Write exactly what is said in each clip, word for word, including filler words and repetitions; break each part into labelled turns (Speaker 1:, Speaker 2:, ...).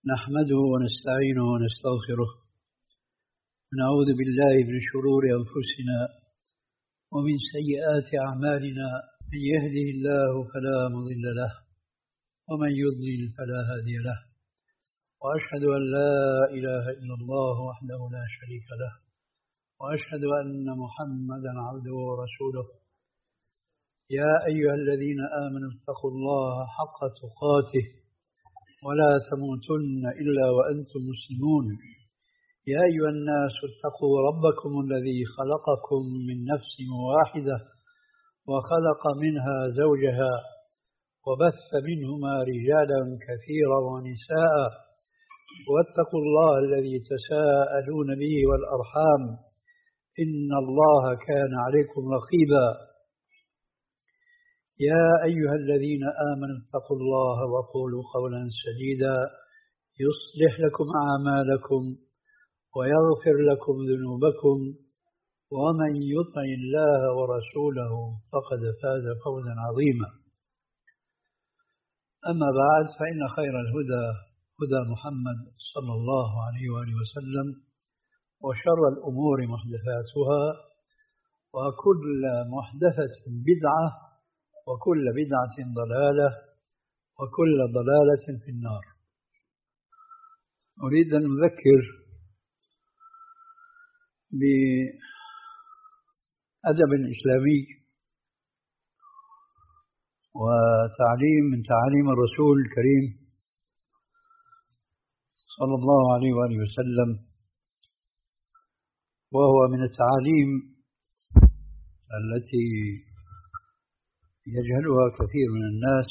Speaker 1: نحمده ونستعينه ونستغفره ونعوذ بالله من شرور أنفسنا ومن سيئات أعمالنا. من يهده الله فلا مضل له ومن يضلل فلا هادي له، وأشهد أن لا إله إلا الله وحده لا شريك له، وأشهد أن محمدا عبده ورسوله. يا أيها الذين آمنوا اتقوا الله حق تقاته ولا تموتن إلا وأنتم مسلمون. يا أيها الناس اتقوا ربكم الذي خلقكم من نفس واحدة وخلق منها زوجها وبث منهما رجالا كثيرا ونساء، واتقوا الله الذي تساءلون به والأرحام إن الله كان عليكم رقيبا. يا أيها الذين آمنوا اتقوا الله وقولوا قولا سديدا يصلح لكم أعمالكم ويغفر لكم ذنوبكم، ومن يطع الله ورسوله فقد فاز فوزا عظيما. أما بعد، فإن خير الهدى هدى محمد صلى الله عليه وآله وسلم، وشر الأمور محدثاتها، وكل محدثة بدعة، وكل بدعة ضلالة، وكل ضلالة في النار. أريد أن أذكر بأدب إسلامي وتعليم من تعاليم الرسول الكريم صلى الله عليه وآله وسلم، وهو من التعاليم التي يجهلها كثير من الناس،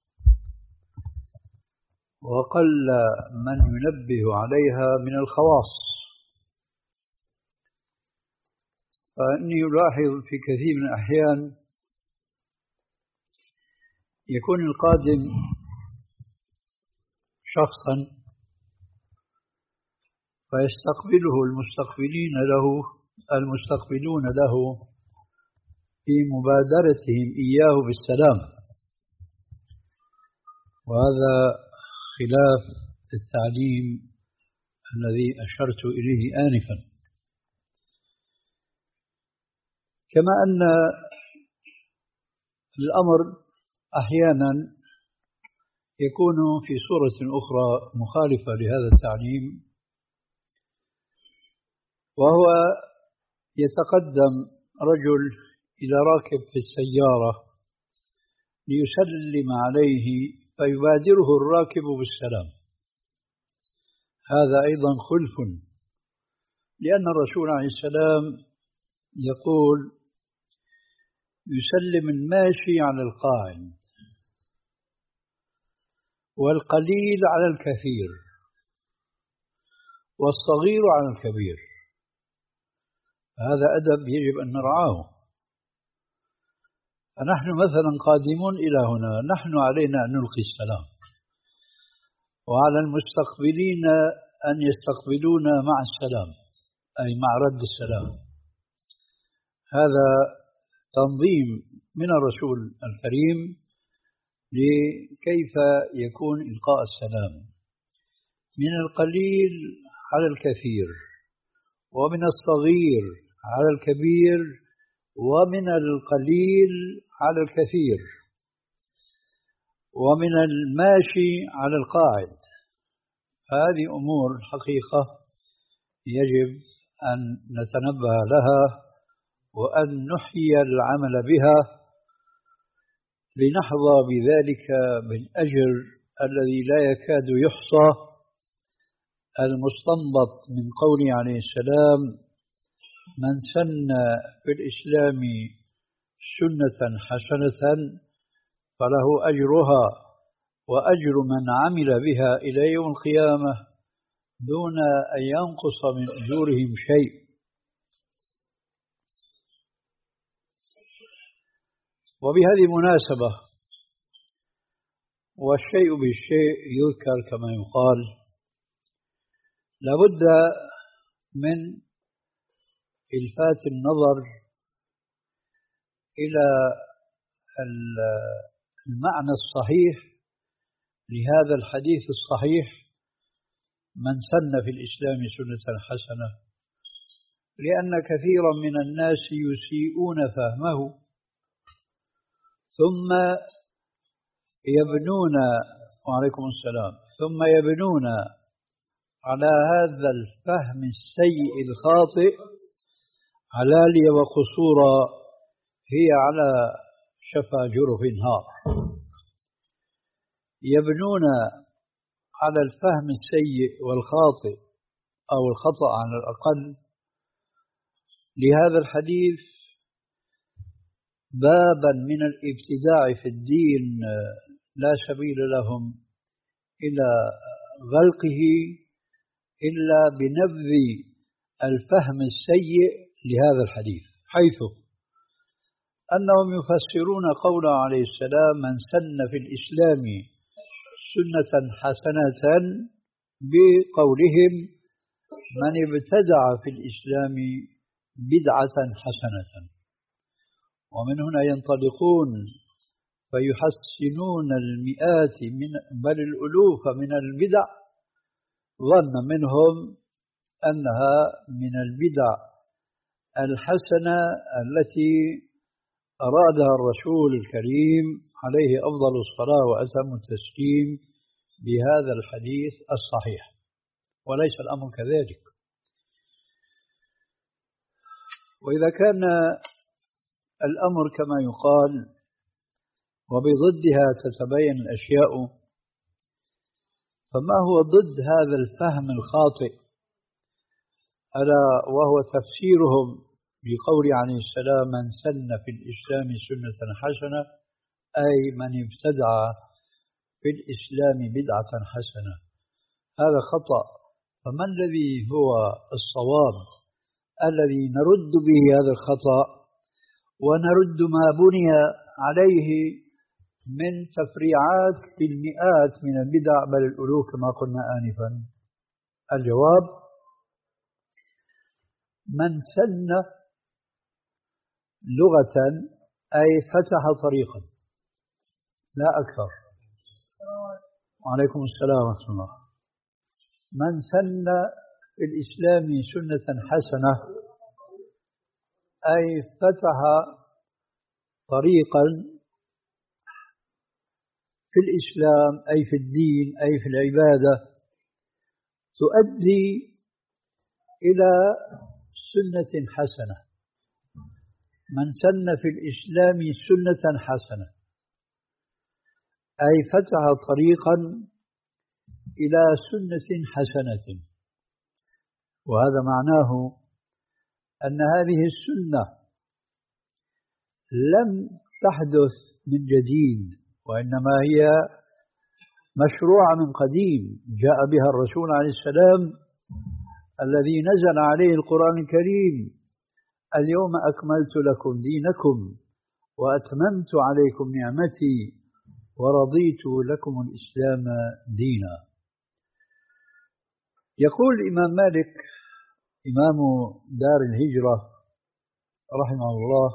Speaker 1: وقل من ينبه عليها من الخواص. فإني ألاحظ في كثير من الأحيان يكون القادم شخصا فيستقبله المستقبلين له المستقبلون له في مبادرتهم إياه بالسلام، وهذا خلاف التعليم الذي أشرت إليه آنفا. كما أن الأمر أحيانا يكون في صورة أخرى مخالفة لهذا التعليم، وهو يتقدم رجل إلى راكب في السيارة ليسلم عليه فيبادره الراكب بالسلام. هذا أيضا خلف، لأن الرسول عليه السلام يقول: يسلم الماشي على القاعد، والقليل على الكثير، والصغير على الكبير. هذا أدب يجب أن نرعاه. فنحن مثلا قادمون إلى هنا، نحن علينا أن نلقي السلام، وعلى المستقبلين أن يستقبلونا مع السلام، أي مع رد السلام. هذا تنظيم من الرسول الكريم لكيف يكون إلقاء السلام، من القليل على الكثير، ومن الصغير على الكبير، ومن القليل على الكثير، ومن الماشي على القاعد. هذه أمور حقيقة يجب أن نتنبه لها وأن نحيي العمل بها، لنحظى بذلك بالأجر الذي لا يكاد يحصى، المستنبط من قوله عليه السلام: من سن في الإسلام سنة حسنة فله أجرها وأجر من عمل بها إلى يوم القيامة دون أن ينقص من أجورهم شيء. وبهذه المناسبة، والشيء بالشيء يذكر كما يقال، لابد من إلفات النظر إلى المعنى الصحيح لهذا الحديث الصحيح من سن في الإسلام سنة حسنة، لأن كثيرا من الناس يسيئون فهمه ثم يبنون وعليكم السلام ثم يبنون على هذا الفهم السيء الخاطئ علالي وقصورا هي على شفا جرف نهار. يبنون على الفهم السيء والخاطئ أو الخطأ على الأقل لهذا الحديث بابا من الابتداع في الدين لا سبيل لهم إلى غلقه إلا بنبذ الفهم السيء لهذا الحديث، حيث أنهم يفسرون قوله عليه السلام من سن في الإسلام سنة حسنة بقولهم من ابتدع في الإسلام بدعة حسنة، ومن هنا ينطلقون فيحسنون المئات من بل الألوف من البدع ظن منهم أنها من البدع الحسنة التي أرادها الرسول الكريم عليه أفضل الصلاة وأتم التسليم بهذا الحديث الصحيح، وليس الأمر كذلك. وإذا كان الأمر كما يقال وبضدها تتبين الأشياء، فما هو ضد هذا الفهم الخاطئ؟ ألا وهو تفسيرهم بقول عليه السلام من سن في الإسلام سنة حسنة، أي من ابتدع في الإسلام بدعة حسنة. هذا خطأ. فما الذي هو الصواب الذي نرد به هذا الخطأ ونرد ما بني عليه من تفريعات بالمئات من البدع بل الألوف كما قلنا آنفا؟ الجواب من سن لغة أي فتح طريقا لا أكثر. وعليكم السلام ورحمة الله. من سن في الإسلام سنة حسنة أي فتح طريقا في الإسلام أي في الدين أي في العبادة تؤدي إلى سنة حسنة. من سن في الإسلام سنة حسنة أي فتح طريقا إلى سنة حسنة، وهذا معناه أن هذه السنة لم تحدث من جديد، وإنما هي مشروعة من قديم جاء بها الرسول عليه السلام الذي نزل عليه القرآن الكريم اليوم أكملت لكم دينكم وأتممت عليكم نعمتي ورضيت لكم الإسلام دينا. يقول الإمام مالك إمام دار الهجرة رحمه الله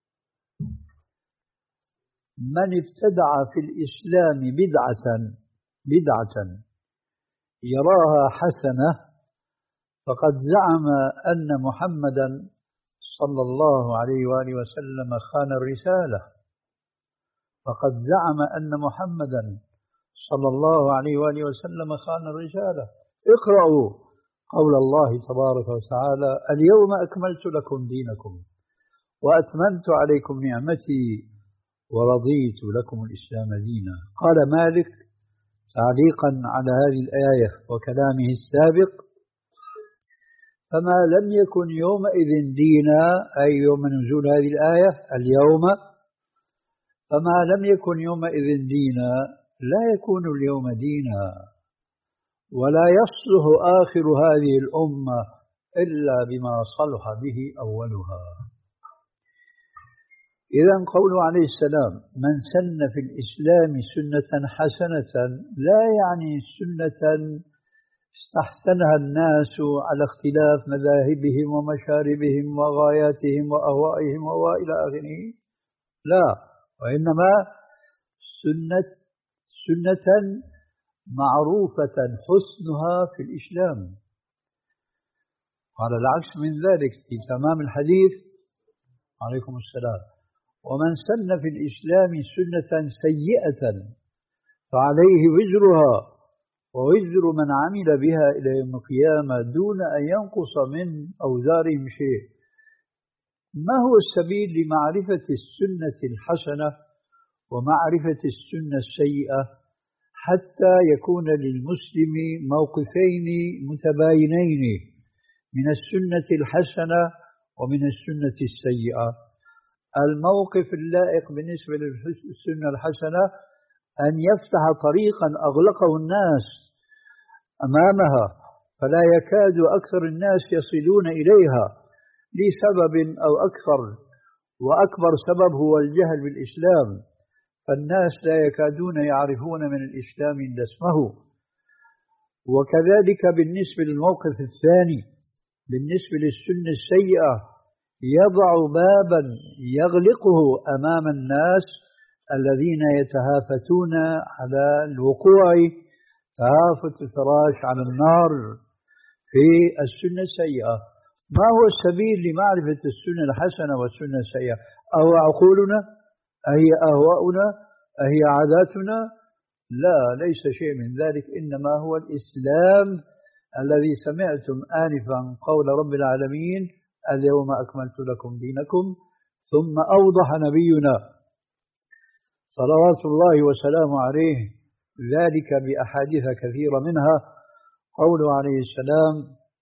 Speaker 1: من ابتدع في الإسلام بدعة بدعة يراها حسنة فقد زعم أن محمدا صلى الله عليه وآله وسلم خان الرسالة، فقد زعم أن محمدا صلى الله عليه وآله وسلم خان الرسالة. اقرأوا قول الله تبارك وتعالى اليوم أكملت لكم دينكم وأتممت عليكم نعمتي ورضيت لكم الإسلام دينا. قال مالك تعليقا على هذه الآية وكلامه السابق فما لم يكن يومئذ دينا أي يوم نزول هذه الآية اليوم، فما لم يكن يومئذ دينا لا يكون اليوم دينا، ولا يصلح آخر هذه الأمة إلا بما صلح به أولها. إذن قوله عليه السلام من سن في الإسلام سنة حسنة لا يعني سنة استحسنها الناس على اختلاف مذاهبهم ومشاربهم وغاياتهم وأهوائهم وإلى آخره، لا، وإنما سنة سنة معروفة حسنها في الإسلام. على العكس من ذلك في تمام الحديث عليكم السلام: ومن سن في الإسلام سنة سيئة فعليه وزرها ووزر من عمل بها إلى يوم القيامة دون أن ينقص من أوزارهم شيء. ما هو السبيل لمعرفة السنة الحسنة ومعرفة السنة السيئة حتى يكون للمسلم موقفين متباينين من السنة الحسنة ومن السنة السيئة؟ الموقف اللائق بالنسبة للسنة الحسنة أن يفتح طريقا أغلقه الناس أمامها فلا يكاد أكثر الناس يصلون إليها لسبب أو أكثر، وأكبر سبب هو الجهل بالإسلام، فالناس لا يكادون يعرفون من الإسلام إلا اسمه. وكذلك بالنسبة للموقف الثاني بالنسبة للسنة السيئة يضع بابا يغلقه أمام الناس الذين يتهافتون على الوقوع تهافت الفراش على النار في السنة السيئة. ما هو السبيل لمعرفة السنة الحسنة والسنة السيئة؟ أهو عقولنا؟ أهي أهواؤنا؟ أهي عاداتنا؟ لا، ليس شيء من ذلك، إنما هو الإسلام الذي سمعتم آنفا قول رب العالمين: اليوم أكملت لكم دينكم. ثم أوضح نبينا صلوات الله وسلامه عليه ذلك بأحاديث كثيرة، منها قوله عليه السلام: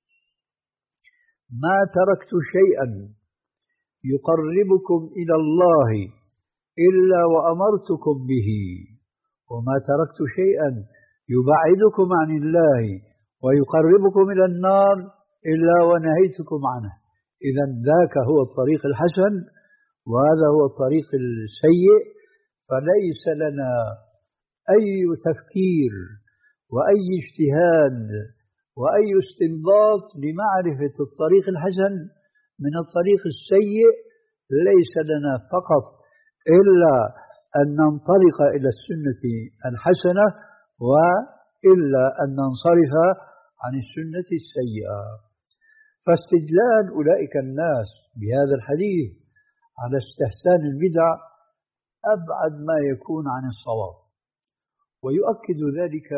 Speaker 1: ما تركت شيئا يقربكم إلى الله إلا وأمرتكم به، وما تركت شيئا يبعدكم عن الله ويقربكم إلى النار إلا ونهيتكم عنه. إذا ذاك هو الطريق الحسن وهذا هو الطريق السيء، فليس لنا أي تفكير وأي اجتهاد وأي استنباط لمعرفة الطريق الحسن من الطريق السيء. ليس لنا فقط إلا أن ننطلق إلى السنة الحسنة وإلا أن ننصرف عن السنة السيئة. فاستدلال أولئك الناس بهذا الحديث على استحسان البدع أبعد ما يكون عن الصواب. ويؤكد ذلك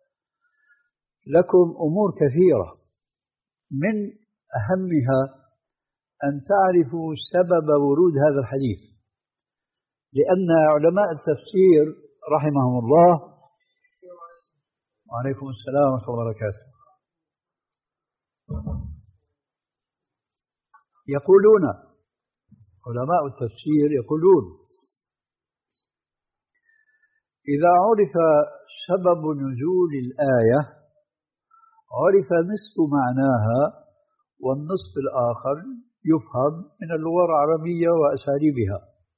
Speaker 1: لكم أمور كثيرة، من أهمها أن تعرفوا سبب ورود هذا الحديث، لأن علماء التفسير رحمهم الله وعليكم السلام ورحمة الله وبركاته يقولون، علماء التفسير يقولون: إذا عرف سبب نزول الآية عرف نصف معناها والنصف الآخر يفهم من اللغة العربية وأساليبها.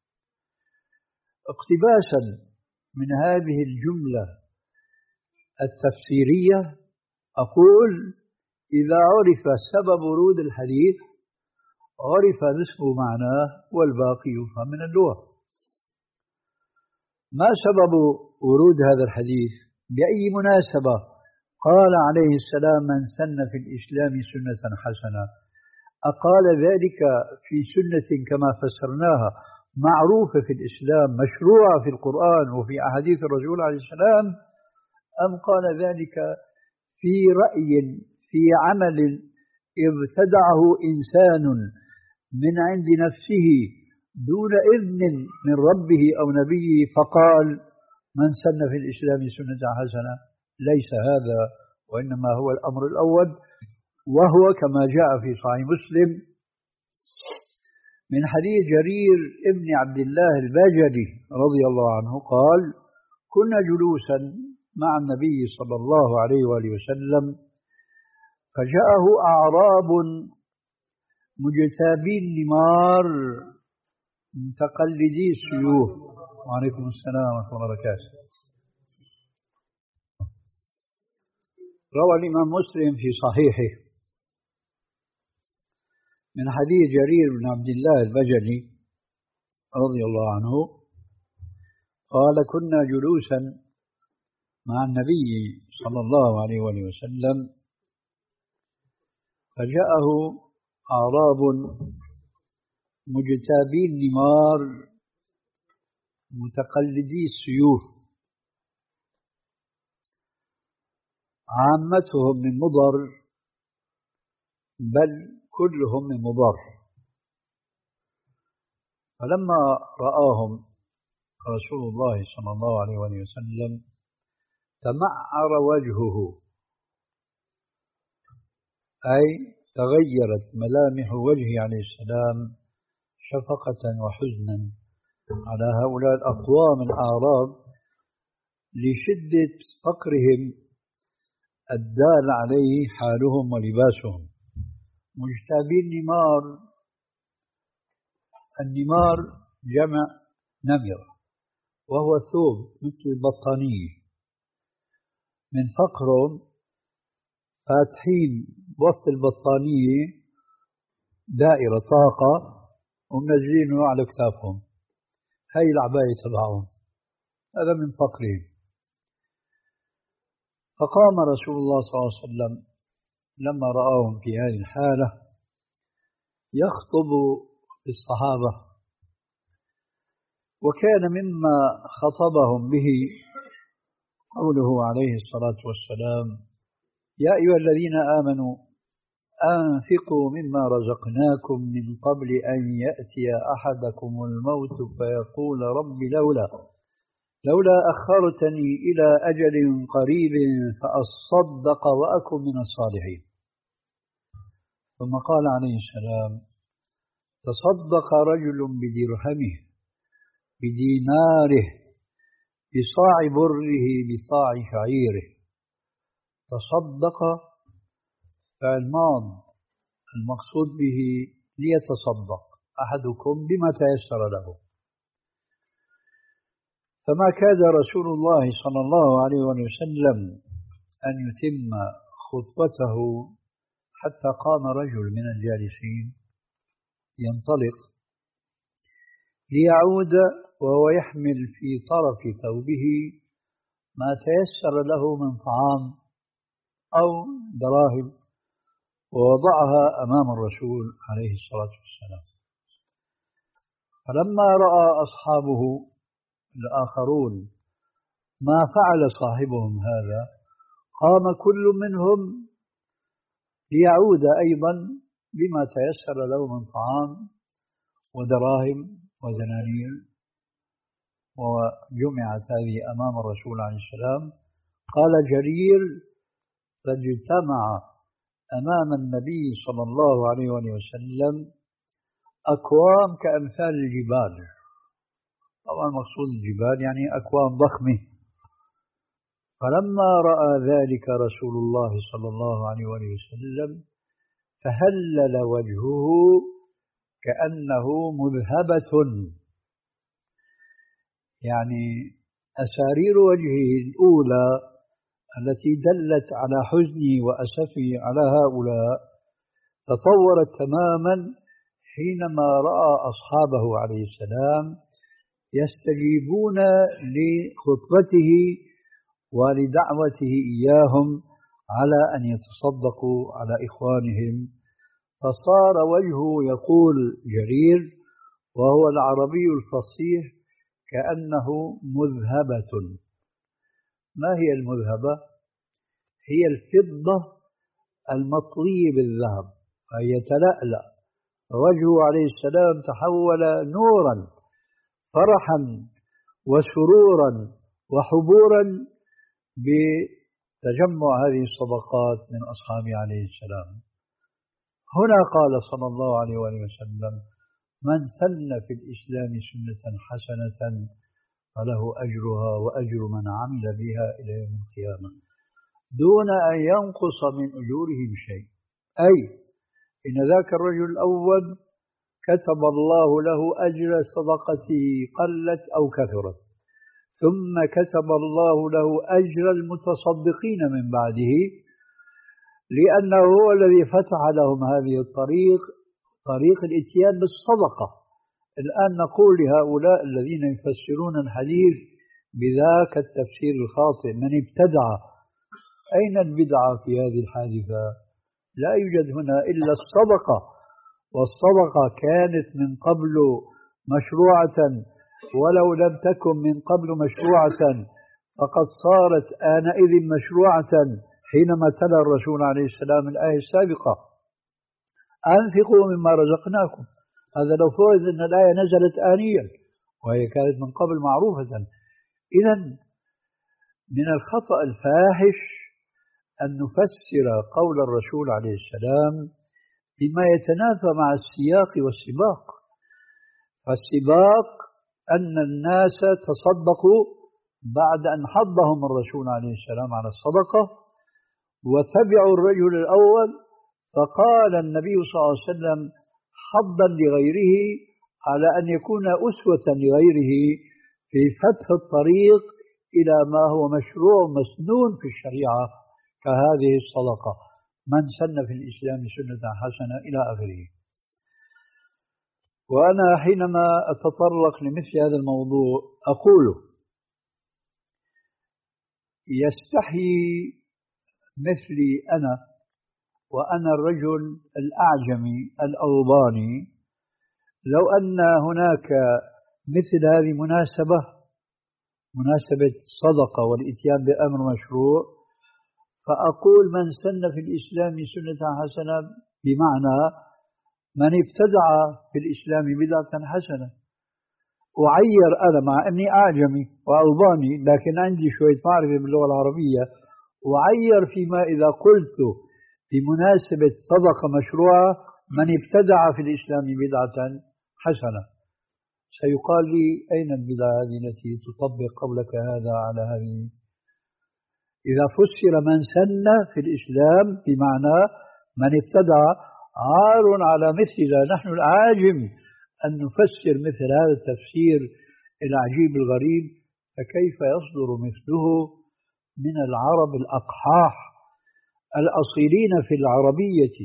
Speaker 1: اقتباسا من هذه الجملة التفسيرية أقول: إذا عرف سبب ورود الحديث عرف نصف معناه والباقي يفهم من اللغة. ما سبب ورود هذا الحديث؟ بأي مناسبة قال عليه السلام: من سن في الإسلام سنة حسنة؟ أقال ذلك في سنة كما فسرناها معروفة في الإسلام مشروعة في القرآن وفي أحاديث الرسول عليه السلام، أم قال ذلك في رأي في عمل ابتدعه إنسان من عند نفسه دون إذن من ربه أو نبيه فقال: من سن في الإسلام سنة حسنة؟ ليس هذا، وإنما هو الأمر الأول، وهو كما جاء في صحيح مسلم من حديث جرير ابن عبد الله البجلي رضي الله عنه قال: كنا جلوسا مع النبي صلى الله عليه وآله وسلم فجاءه أعراب مجتابي النمار متقلدي السيوف. وعليكم السلام ورحمة الله وبركاته. روى الإمام مسلم في صحيحه من حديث جرير بن عبد الله البجلي رضي الله عنه قال: كنا جلوسا مع النبي صلى الله عليه وآله وسلم، فجاءه أعراب مجتابي النمار متقلدي السيوف، عامتهم من مضر بل كلهم من مضر. فلما رآهم رسول الله صلى الله عليه وآله وسلم تمعر وجهه، أي تغيرت ملامح وجهه عليه السلام شفقة وحزنا على هؤلاء الأقوام الأعراب لشدة فقرهم الدال عليه حالهم ولباسهم. مجتابي النمار، النمار جمع نمرة، وهو ثوب مثل البطانية من فقرهم، فاتحين وسط البطانية دائرة طاقة ومنزلينه على كتافهم، هاي العباية تبعهم، هذا من فقرهم. فقام رسول الله صلى الله عليه وسلم لما رآهم في هذه الحالة يخطب الصحابة، وكان مما خطبهم به قوله عليه الصلاة والسلام: يا أيها الذين آمنوا أنفقوا مما رزقناكم من قبل أن يأتي أحدكم الموت فيقول رب لولا لولا أخرتني إلى أجل قريب فأصدق وأكن من الصالحين. ثم قال عليه السلام: تصدق رجل بدرهمه بديناره بصاع بره بصاع شعيره. تصدق فعل ماض المقصود به ليتصدق أحدكم بما تيسر له. فما كاد رسول الله صلى الله عليه وسلم أن يتم خطبته حتى قام رجل من الجالسين ينطلق ليعود وهو يحمل في طرف ثوبه ما تيسر له من طعام أو دراهم، ووضعها أمام الرسول عليه الصلاة والسلام. فلما رأى أصحابه الآخرون ما فعل صاحبهم هذا، قام كل منهم ليعود أيضا بما تيسر له من طعام ودراهم ودنانير، وجمعت هذه أمام الرسول عليه السلام. قال جرير: فاجتمع أمام النبي صلى الله عليه وسلم أكوام كأمثال الجبال. طبعا مقصود الجبال يعني أكوام ضخمة. فلما رأى ذلك رسول الله صلى الله عليه وسلم فهلل وجهه كأنه مذهبة، يعني أسارير وجهه الأولى التي دلت على حزنه وأسفه على هؤلاء تطورت تماما حينما رأى أصحابه عليه السلام يستجيبون لخطبته ولدعوته إياهم على أن يتصدقوا على إخوانهم. فصار وجهه يقول جرير وهو العربي الفصيح كأنه مذهبة. ما هي المذهبة؟ هي الفضة المطلية بالذهب، فهي تلألأ. وجهه عليه السلام تحول نورا فرحا وسرورا وحبورا بتجمع هذه الصدقات من أصحابه عليه السلام. هنا قال صلى الله عليه وسلم: من سن في الإسلام سنة حسنة فله أجرها وأجر من عمل بها إلى يوم القيامة دون أن ينقص من أجورهم شيء. أي إن ذاك الرجل الأول كتب الله له أجر صدقته قلت أو كثرت، ثم كتب الله له أجر المتصدقين من بعده، لأنه هو الذي فتح لهم هذه الطريق، طريق الاتيان بالصدقة. الآن نقول لهؤلاء الذين يفسرون الحديث بذاك التفسير الخاطئ. من ابتدع، أين البدعة في هذه الحادثة؟ لا يوجد هنا إلا الصدقة، والصدقة كانت من قبل مشروعة، ولو لم تكن من قبل مشروعة فقد صارت آنئذ مشروعة حينما تلا الرسول عليه السلام الآية السابقة: أنفقوا مما رزقناكم. هذا لو فرض أن الآية نزلت آنيا وهي كانت من قبل معروفة. إذن من الخطأ الفاحش أن نفسر قول الرسول عليه السلام بما يتنافى مع السياق والسباق. فالسباق أن الناس تصدقوا بعد أن حضهم الرسول عليه السلام على الصدقة، وتبعوا الرجل الأول، فقال النبي صلى الله عليه وسلم حضا لغيره على أن يكون أسوة لغيره في فتح الطريق إلى ما هو مشروع مسنون في الشريعة كهذه الصدقة: من سن في الإسلام سنة حسنة إلى آخره. وأنا حينما أتطرق لمثل هذا الموضوع أقول: يستحي مثلي أنا، وأنا الرجل الأعجمي الأوباني، لو أن هناك مثل هذه مناسبة، مناسبة الصدقة والإتيان بأمر مشروع، فأقول من سن في الإسلام سنة حسنة، بمعنى من ابتدع في الإسلام بدعة حسنة. أعير أنا مع أني أعجمي وألباني لكن عندي شوية معرفة باللغة العربية، أعير فيما إذا قلت بمناسبة صدقة مشروعة من ابتدع في الإسلام بدعة حسنة. سيقال لي: أين البدعة هذه التي تطبق قولك هذا على هذه؟ إذا فسر من سن في الإسلام بمعنى من ابتدع، عار على مثلنا نحن العاجم أن نفسر مثل هذا التفسير العجيب الغريب، فكيف يصدر مثله من العرب الأقحاح الأصيلين في العربية؟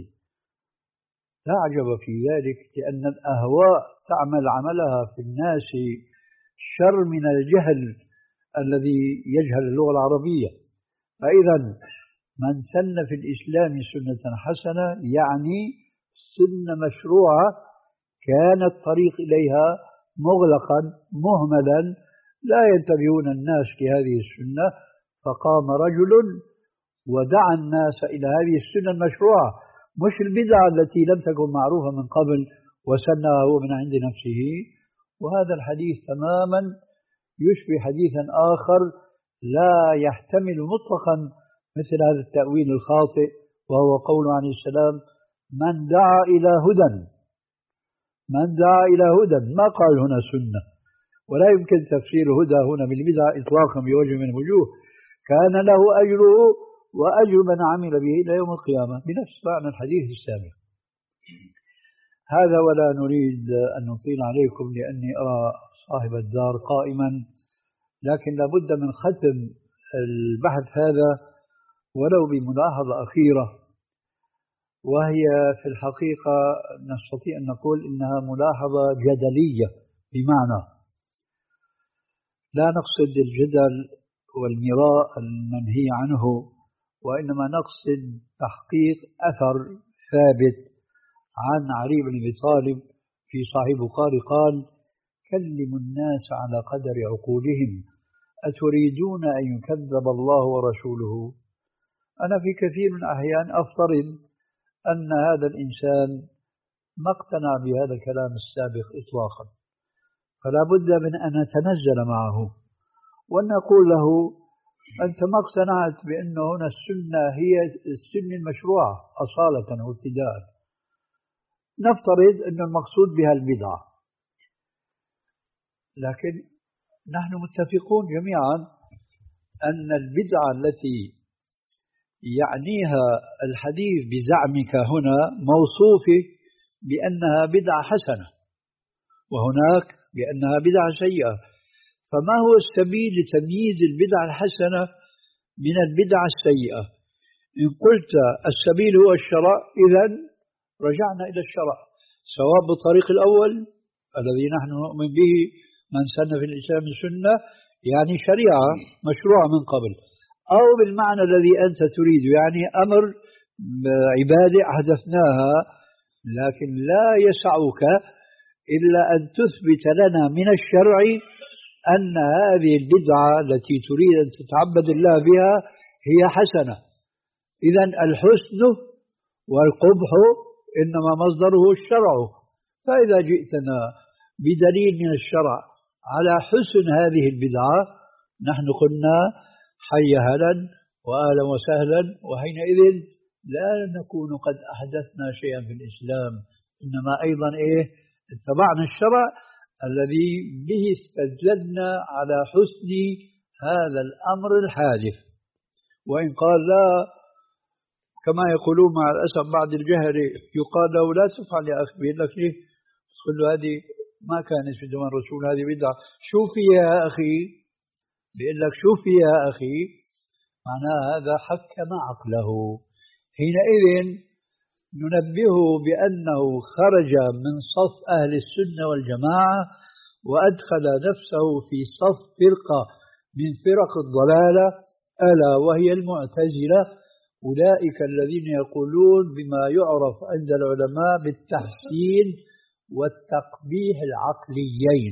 Speaker 1: لا عجب في ذلك، لأن الأهواء تعمل عملها في الناس شر من الجهل الذي يجهل اللغة العربية. فإذا من سن في الإسلام سنة حسنة يعني سنة مشروعة كان الطريق إليها مغلقا مهملا، لا ينتبهون الناس لهذه السنة، فقام رجل ودعا الناس إلى هذه السنة المشروعة، مش البدعة التي لم تكن معروفة من قبل وسنها هو من عند نفسه. وهذا الحديث تماما يشبه حديثا آخر لا يحتمل مطلقا مثل هذا التأويل الخاطئ، وهو قوله عليه السلام: من دعا إلى هدى. من دعا إلى هدى، ما قال هنا سنة، ولا يمكن تفسير هدى هنا بالبدعة إطلاقا بوجه من الوجوه. كان له أجره وأجر من عمل به إلى يوم القيامة بنفس معنى الحديث السابق. هذا ولا نريد أن نطيل عليكم لأني أرى صاحب الدار قائما، لكن لابد من ختم البحث هذا ولو بملاحظة أخيرة، وهي في الحقيقة نستطيع أن نقول إنها ملاحظة جدلية، بمعنى لا نقصد الجدل والمراء المنهي عنه، وإنما نقصد تحقيق أثر ثابت عن علي بن أبي طالب في صحيح البخاري قال: كلموا الناس على قدر عقولهم أتريدون أن يكذب الله ورسوله؟ أنا في كثير من الأحيان أفترض أن هذا الإنسان ما اقتنع بهذا الكلام السابق إطلاقا، فلا بد من أن نتنزل معه وأن نقول له: أنت ما اقتنعت بأن هنا السنة هي السنة المشروعة أصالة وابتداء، نفترض أن المقصود بها البدعة، لكن نحن متفقون جميعا أن البدعة التي يعنيها الحديث بزعمك هنا موصوفة بأنها بدعة حسنة، وهناك بأنها بدعة سيئة. فما هو السبيل لتمييز البدعة الحسنة من البدعة السيئة؟ إن قلت السبيل هو الشرع، إذن رجعنا إلى الشرع، سواء بالطريق الأول الذي نحن نؤمن به: من سن في الإسلام سنة يعني شريعة مشروعة من قبل، أو بالمعنى الذي أنت تريد، يعني أمر عبادة أحدثناها، لكن لا يسعك إلا أن تثبت لنا من الشرع أن هذه البدعة التي تريد أن تتعبد الله بها هي حسنة. إذن الحسن والقبح إنما مصدره الشرع. فإذا جئتنا بدليل من الشرع على حسن هذه البدعة نحن قلنا حي هلا وأهلا وسهلا، وحينئذ لا نكون قد أحدثنا شيئا في الإسلام، إنما أيضا إيه اتبعنا الشرع الذي به استدللنا على حسن هذا الأمر الحادث. وإن قال لا، كما يقولون مع الأسف بعض الجهل، يقال له لا تفعل يا أخي، بيقول لك ليه؟ تقول له هذه ما كانت في زمن الرسول، هذه بدعة. شو فيها يا أخي؟ بيقول لك شو فيها يا أخي؟ معناها هذا حكم عقله. حينئذ ننبهه بأنه خرج من صف أهل السنة والجماعة وأدخل نفسه في صف فرقة من فرق الضلالة، ألا وهي المعتزلة، أولئك الذين يقولون بما يعرف عند العلماء بالتحسين والتقبيح العقليين.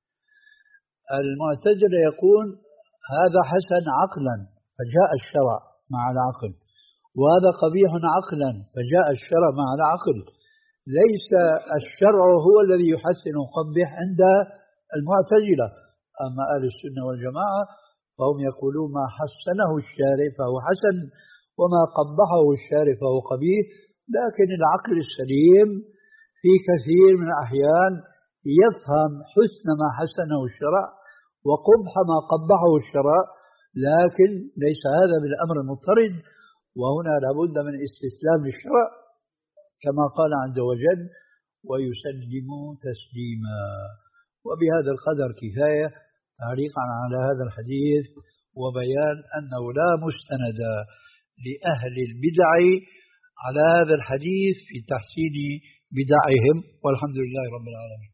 Speaker 1: المعتزلة يقول هذا حسن عقلا فجاء الشرع مع العقل، وهذا قبيح عقلا فجاء الشرع مع العقل. ليس الشرع هو الذي يحسن ويقبح عند المعتزلة. أما أهل السنة والجماعة فهم يقولون ما حسنه الشارع فهو حسن، وما قبحه الشارع فهو قبيح. لكن العقل السليم في كثير من الأحيان يفهم حسن ما حسنه الشرع وقبح ما قبحه الشرع، لكن ليس هذا بالأمر المضطرد. وهنا لابد من استسلام للشرع كما قال عز وجل ويسلموا تسليما. وبهذا القدر كفاية تعليقا على هذا الحديث وبيان أنه لا مستند لأهل البدع على هذا الحديث في تحسين بدعهم، والحمد لله رب العالمين.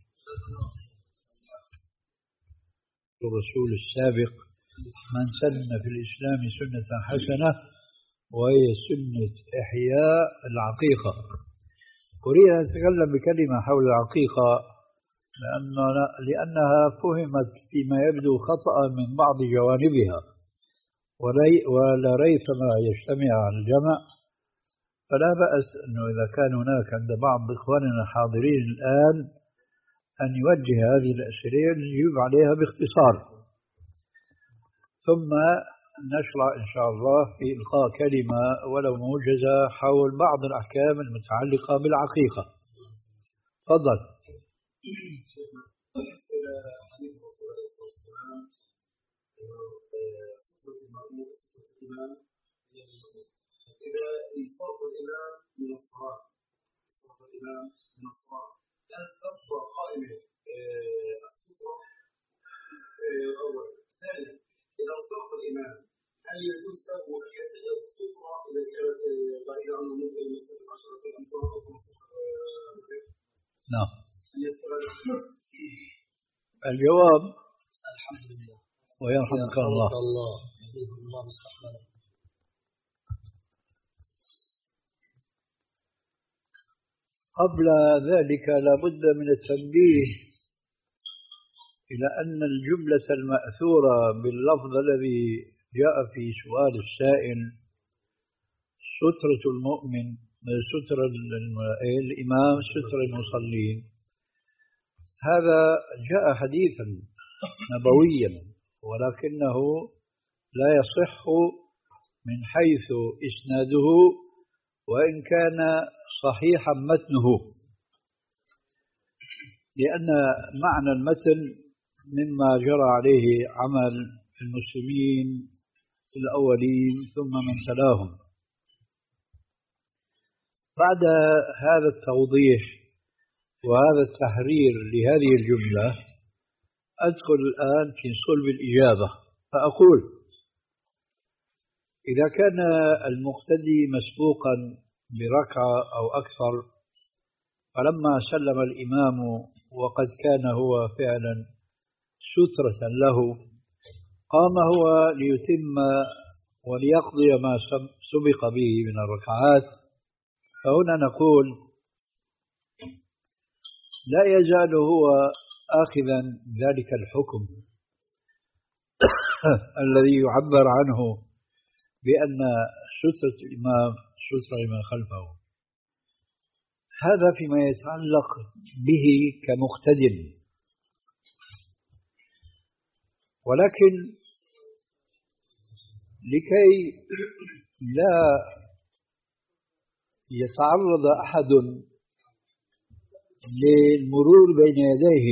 Speaker 1: الرسول السابق من سن في الإسلام سنة حسنة وهي سنة إحياء العقيقة. أريد أن أتكلم بكلمة حول العقيقة لأنها فهمت فيما يبدو خطأ من بعض جوانبها، ولا ريثما يجتمع على الجمع. فلا بأس أنه إذا كان هناك عند بعض إخواننا الحاضرين الآن أن يوجه هذه الأسئلة يجيب عليها باختصار، ثم نشرع إن شاء الله في إلقاء كلمة ولو موجزة حول بعض الأحكام المتعلقة بالعقيقة. تفضل.
Speaker 2: إذا انصرف الإمام من الصلاة انصرف الإمام من الصلاة هل تبقى قائمة السترة أولا؟ ثانيا إذا انصرف الإمام هل يجوز له أن يتخذ السترة إذا كانت بعيدة عنه ممكن مسافة عشرة أمتار أو خمسة عشر متر؟
Speaker 1: نعم.
Speaker 2: هل
Speaker 1: الجواب
Speaker 2: الحمد لله
Speaker 1: ويرحمك الله.
Speaker 2: الله يهديكم الله مستقبلا.
Speaker 1: قبل ذلك لابد من التنبيه إلى أن الجملة المأثورة باللفظ الذي جاء في سؤال السائل سترة المؤمن ستر الإمام ستر المصلين، هذا جاء حديثا نبويا ولكنه لا يصح من حيث إسناده وإن كان صحيحا متنه، لأن معنى المتن مما جرى عليه عمل المسلمين الأولين ثم من تلاهم. بعد هذا التوضيح وهذا التحرير لهذه الجملة أدخل الآن في صلب الإجابة فأقول: إذا كان المقتدي مسبوقا بركعة أو أكثر، فلما سلم الإمام وقد كان هو فعلا سترة له قام هو ليتم وليقضي ما سبق به من الركعات، فهنا نقول لا يزال هو آخذا ذلك الحكم الذي يعبر عنه بأن سترة الإمام سترة لمن خلفه. هذا فيما يتعلق به كمقتد، ولكن لكي لا يتعرض أحد للمرور بين يديه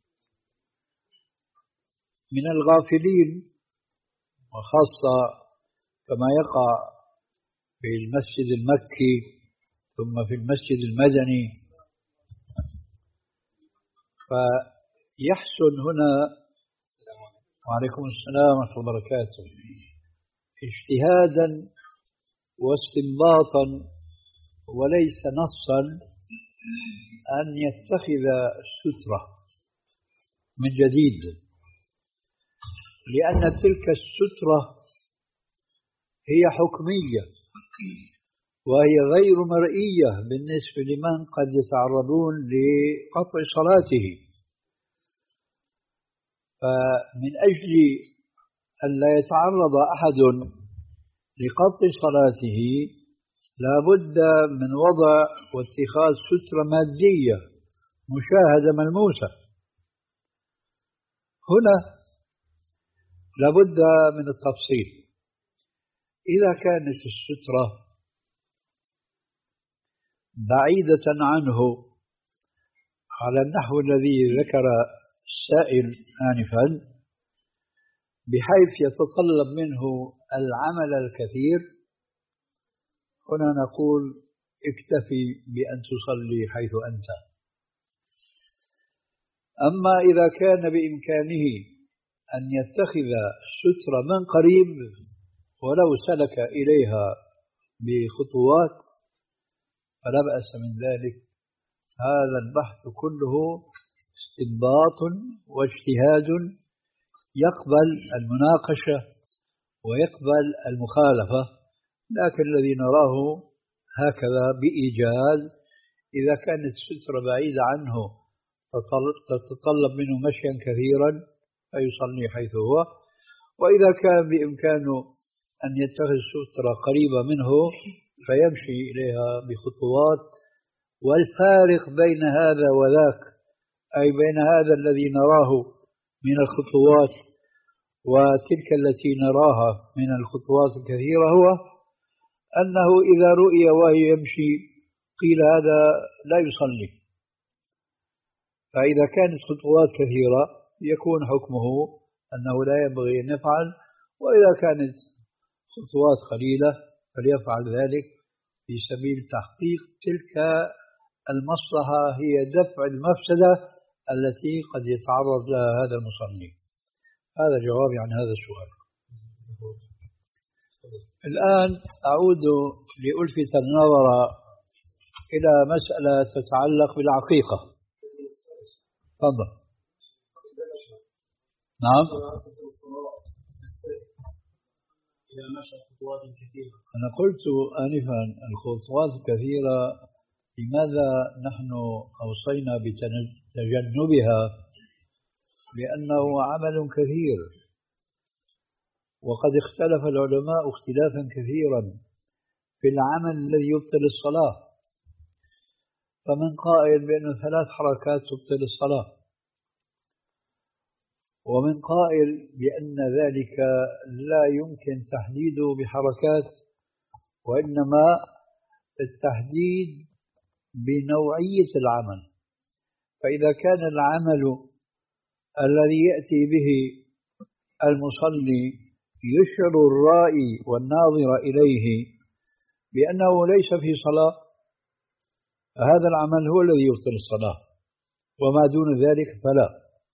Speaker 1: من الغافلين، وخاصة كما يقع في المسجد المكي ثم في المسجد المدني، فيحسن هنا وعليكم السلام ورحمة الله وبركاته اجتهادا واستنباطا وليس نصا أن يتخذ سترة من جديد، لأن تلك السترة هي حكمية وهي غير مرئية بالنسبة لمن قد يتعرضون لقطع صلاته. فمن أجل أن لا يتعرض أحد لقطع صلاته لا بد من وضع واتخاذ سترة مادية مشاهدة ملموسة. هنا لا بد من التفصيل. إذا كانت السترة بعيدة عنه على النحو الذي ذكر السائل آنفا، بحيث يتطلب منه العمل الكثير، هنا نقول اكتفي بأن تصلي حيث أنت. أما إذا كان بإمكانه أن يتخذ سترة من قريب ولو سلك إليها بخطوات فلا بأس من ذلك. هذا البحث كله استنباط واجتهاد يقبل المناقشة ويقبل المخالفة، لكن الذي نراه هكذا بإيجاز إذا كانت السترة بعيدة عنه تتطلب منه مشيا كثيرا فيصلي حيث هو، وإذا كان بإمكانه أن يتخذ سترة قريبة منه فيمشي إليها بخطوات. والفارق بين هذا وذاك، أي بين هذا الذي نراه من الخطوات وتلك التي نراها من الخطوات الكثيرة، هو أنه إذا رؤي وهو يمشي قيل هذا لا يصلي. فإذا كانت خطوات كثيرة يكون حكمه أنه لا ينبغي أن يفعل، وإذا كانت خطوات قليلة فليفعل ذلك في سبيل تحقيق تلك المصلحة، هي دفع المفسدة التي قد يتعرض لها هذا المصلي. هذا جوابي عن هذا السؤال. الآن أعود لألفت النظر إلى مسألة تتعلق بالعقيقة. تفضل. نعم. أنا قلت آنفا الخطوات الكثيرة، لماذا نحن أوصينا بتجنبها؟ لأنه عمل كثير، وقد اختلف العلماء اختلافا كثيرا في العمل الذي يبطل الصلاة، فمن قائل بأنه ثلاث حركات تبطل الصلاة، ومن قائل بأن ذلك لا يمكن تحديده بحركات، وإنما التحديد بنوعية العمل. فإذا كان العمل الذي يأتي به المصلي يشعر الرائي والناظر إليه بأنه ليس في صلاة، فهذا العمل هو الذي يبطل الصلاة، وما دون ذلك فلا.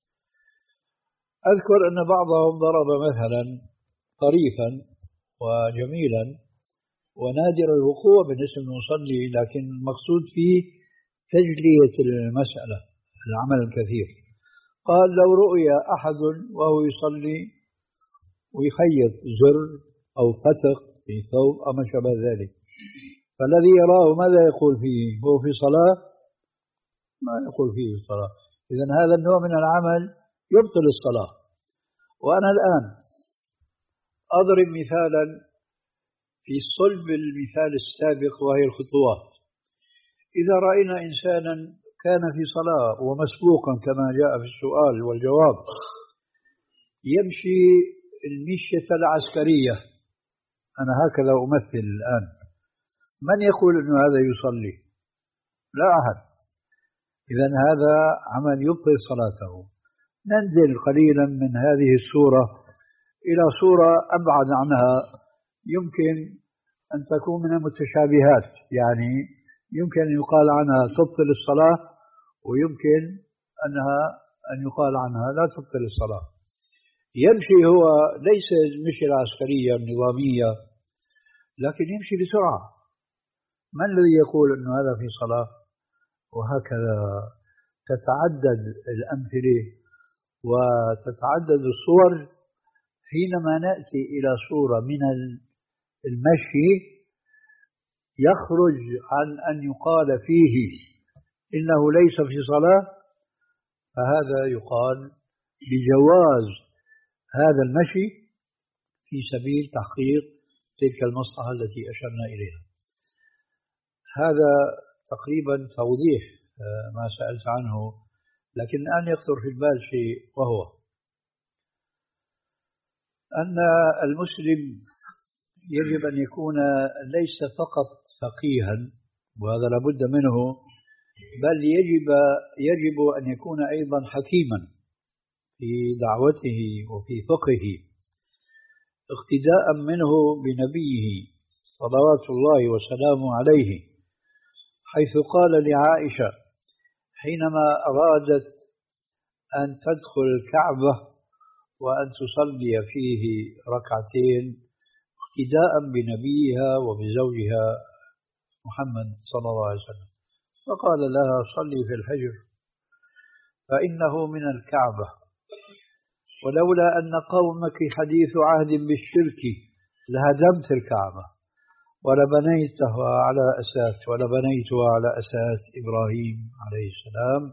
Speaker 1: أذكر أن بعضهم ضرب مثلا طريفا وجميلا ونادر الوقوع بالنسبة للمصلي، لكن المقصود فيه تجلية المسألة، العمل الكثير. قال لو رؤي أحد وهو يصلي ويخيط زر أو فتق في ثوب أو ما شابه ذلك، فالذي يراه ماذا يقول فيه؟ هو في صلاة؟ ما يقول فيه في صلاة. إذن هذا النوع من العمل يبطل الصلاة. وأنا الآن أضرب مثالا في صلب المثال السابق وهي الخطوات. إذا رأينا إنسانا كان في صلاة ومسبوقا كما جاء في السؤال والجواب يمشي المشية العسكرية، أنا هكذا أمثل الآن، من يقول أن هذا يصلي؟ لا أحد. إذن هذا عمل يبطل صلاته. ننزل قليلا من هذه الصورة إلى صورة أبعد عنها، يمكن أن تكون من المتشابهات، يعني يمكن أن يقال عنها تبطل الصلاة، ويمكن أنها أن يقال عنها لا تبطل الصلاة. يمشي هو ليس المشي العسكرية النظامية، لكن يمشي بسرعة، من الذي يقول أن هذا في صلاة؟ وهكذا تتعدد الأمثلة وتتعدد الصور. حينما نأتي إلى صورة من المشي يخرج عن أن يقال فيه إنه ليس في صلاة، فهذا يقال بجواز هذا المشي في سبيل تحقيق تلك المصلحة التي أشرنا إليها. هذا تقريبا توضيح ما سألت عنه، لكن الآن يخطر في البال شيء، وهو أن المسلم يجب أن يكون ليس فقط فقيها، وهذا لابد منه، بل يجب يجب أن يكون أيضا حكيما في دعوته وفي فقهه، اقتداء منه بنبيه صلوات الله وسلامه عليه، حيث قال لعائشة حينما أرادت أن تدخل الكعبة وأن تصلي فيه ركعتين اقتداء بنبيها وبزوجها محمد صلى الله عليه وسلم، فقال لها صلي في الحجر فإنه من الكعبة، ولولا أن قومك حديث عهد بالشرك لهدمت الكعبة ولبنيتها على أساس ولبنيتها على أساس إبراهيم عليه السلام،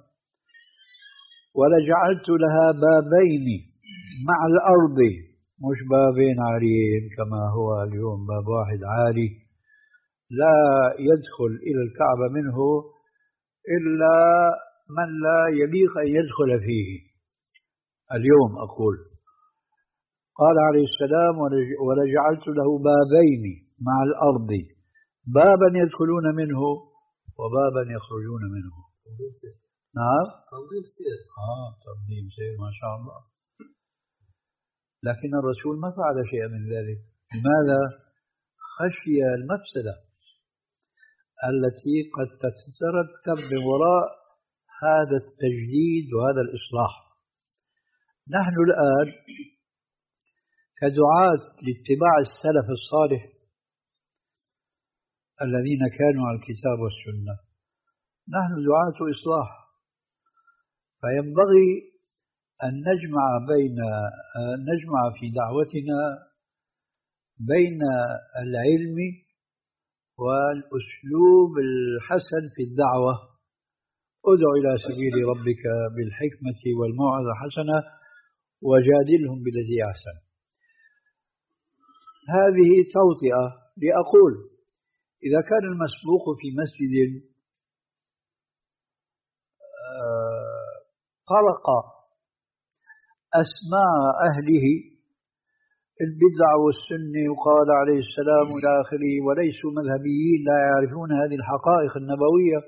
Speaker 1: ولجعلت لها بابين مع الأرض، مش بابين عاليين كما هو اليوم، باب واحد عالي لا يدخل إلى الكعبة منه إلا من لا يليق أن يدخل فيه اليوم. أقول قال عليه السلام ولجعلت له بابين مع الأرض، بابا يدخلون منه وبابا يخرجون منه. نعم تنظيم سير. آه تنظيم سير ما شاء الله. لكن الرسول ما فعل شيئا من ذلك. لماذا؟ خشي المفسدة التي قد تترتب من وراء هذا التجديد وهذا الإصلاح. نحن الآن كدعاة لاتباع السلف الصالح الذين كانوا على الكتاب والسنة، نحن دعاة إصلاح، فينبغي أن نجمع بين نجمع في دعوتنا بين العلم والأسلوب الحسن في الدعوة. ادع إلى سبيل ربك بالحكمة والموعظة الحسنة وجادلهم بالتي أحسن. هذه توطئة لأقول إذا كان المسبوق في مسجد طرق أسماء أهله البدع والسنة وقال عليه السلام إلى آخره وليسوا مذهبيين لا يعرفون هذه الحقائق النبوية،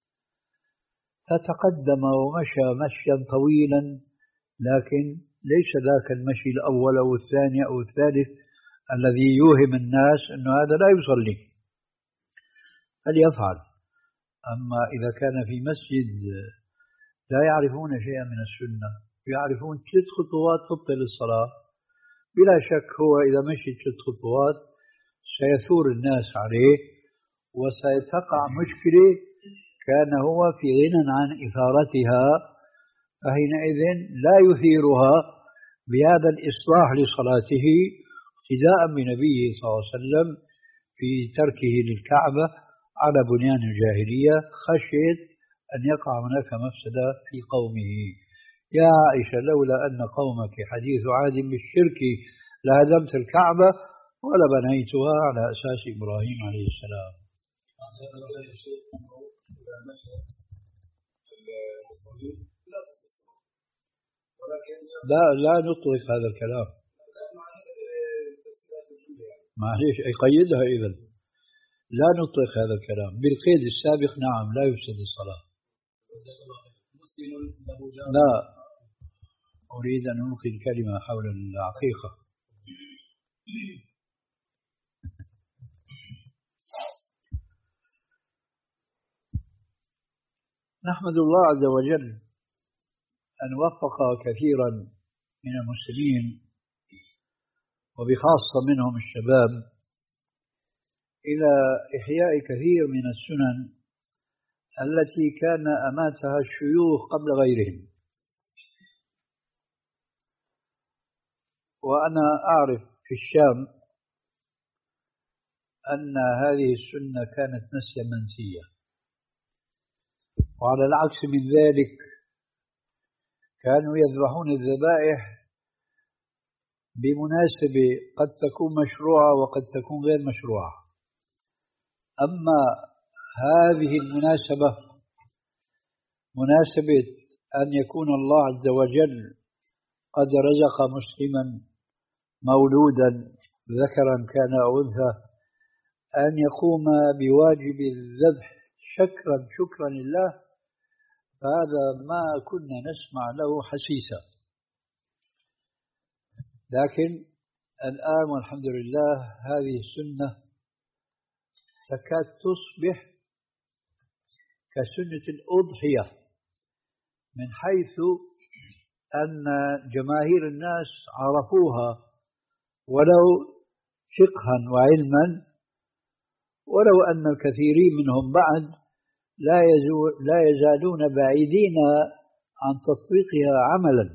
Speaker 1: فتقدم ومشى مشيا طويلا، لكن ليس ذاك المشي الأول أو الثاني أو الثالث الذي يوهم الناس أن هذا لا يصلي، فليفعل. أما إذا كان في مسجد لا يعرفون شيئا من السنة، يعرفون ثلاث خطوات تبطل الصلاة، بلا شك هو إذا مشي ثلاث خطوات سيثور الناس عليه وستقع مشكلة كان هو في غنى عن إثارتها، فحينئذ لا يثيرها بهذا الإصلاح لصلاته اقتداء بنبيه صلى الله عليه وسلم في تركه للكعبة على بنيان الجاهلية خشية أن يقع هناك مفسدة في قومه. يا عائشة لولا أن قومك حديث عهد بالشرك لهدمت الكعبة ولا بنيتها على أساس إبراهيم عليه السلام. لا لا نطلق هذا الكلام. معليش يقيدها إذا لا نطلق هذا الكلام بالقيد السابق. نعم لا يفسد الصلاة. لا أريد أن ألقي الكلمة حول العقيقة. نحمد الله عز وجل أن وفق كثيرا من المسلمين وبخاصة منهم الشباب إلى إحياء كثير من السنن التي كان أماتها الشيوخ قبل غيرهم. وأنا أعرف في الشام أن هذه السنة كانت نسيا منسية، وعلى العكس من ذلك كانوا يذبحون الذبائح بمناسبة قد تكون مشروعة وقد تكون غير مشروعة. أما هذه المناسبة مناسبة أن يكون الله عز وجل قد رزق مسلما مولودا ذكرا كان أو أنثى أن يقوم بواجب الذبح شكرا شكرا لله، فهذا ما كنا نسمع له حسيسا. لكن الآن والحمد لله هذه السنة تكاد تصبح كسنة الأضحية، من حيث أن جماهير الناس عرفوها ولو فقها وعلما، ولو أن الكثيرين منهم بعد لا لا يزالون بعيدين عن تطبيقها عملا.